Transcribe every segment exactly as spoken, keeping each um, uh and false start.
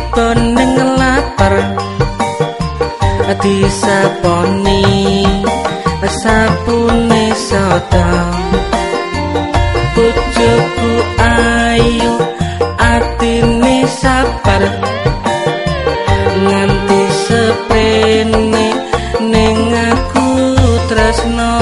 tipe ning lapar disaponi sapune soto bojoku ayu atine sabar nganti sepene ning aku tresno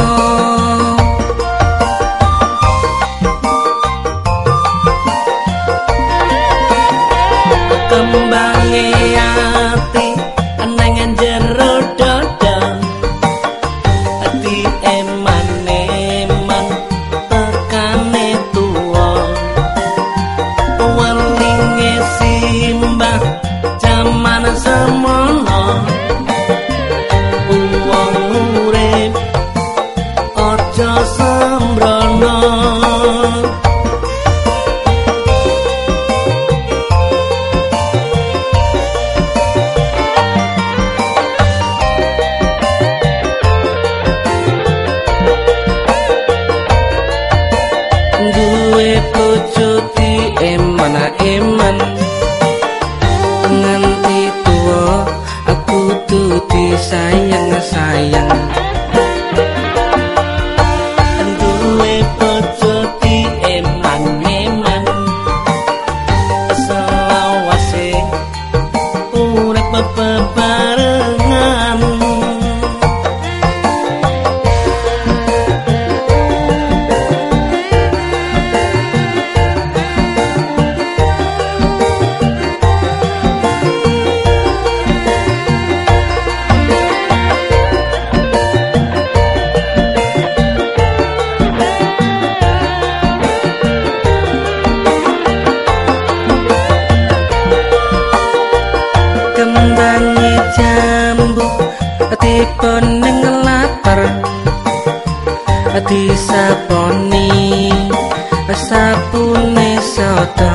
kembange ati nang jero dada ati eman-eman tekane tuwa welinge simbah jaman semono wong urip aja sembrono duwe bojo di eman-eman nganti tuwa aku kudu sayang-sayang duwe bojo di eman-eman selawase urip bebarengan kembange jambu tipe ning lapar disaponi sapune soto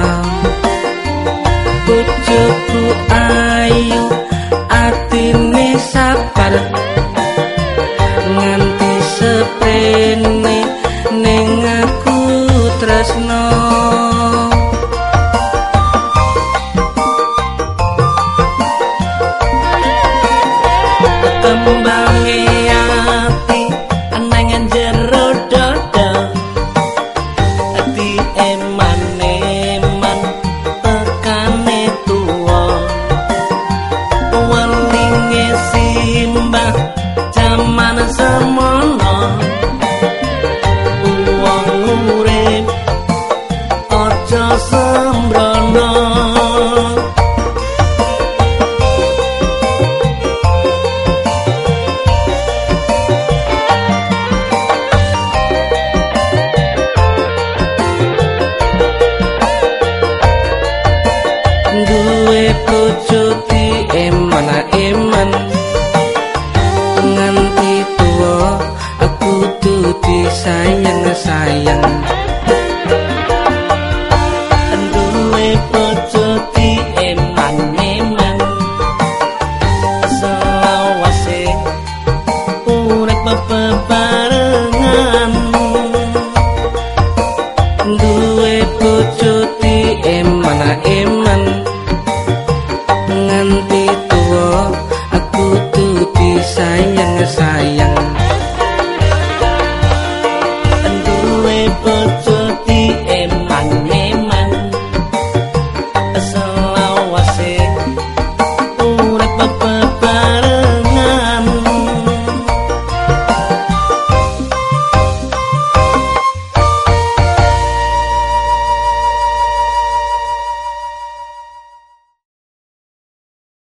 bojoku ayu atine sabar nganti sepene ning aku tresno kembange ati nang jero dada ati eman-eman tekane tuwa welinge simbah jaman semono wong urip aja sembrono duwe bojo di eman-eman nganti tuwa aku kudu sayang-sayang duwe bojo di eman-eman selawase urip bebarengan duwe bojo di eman-eman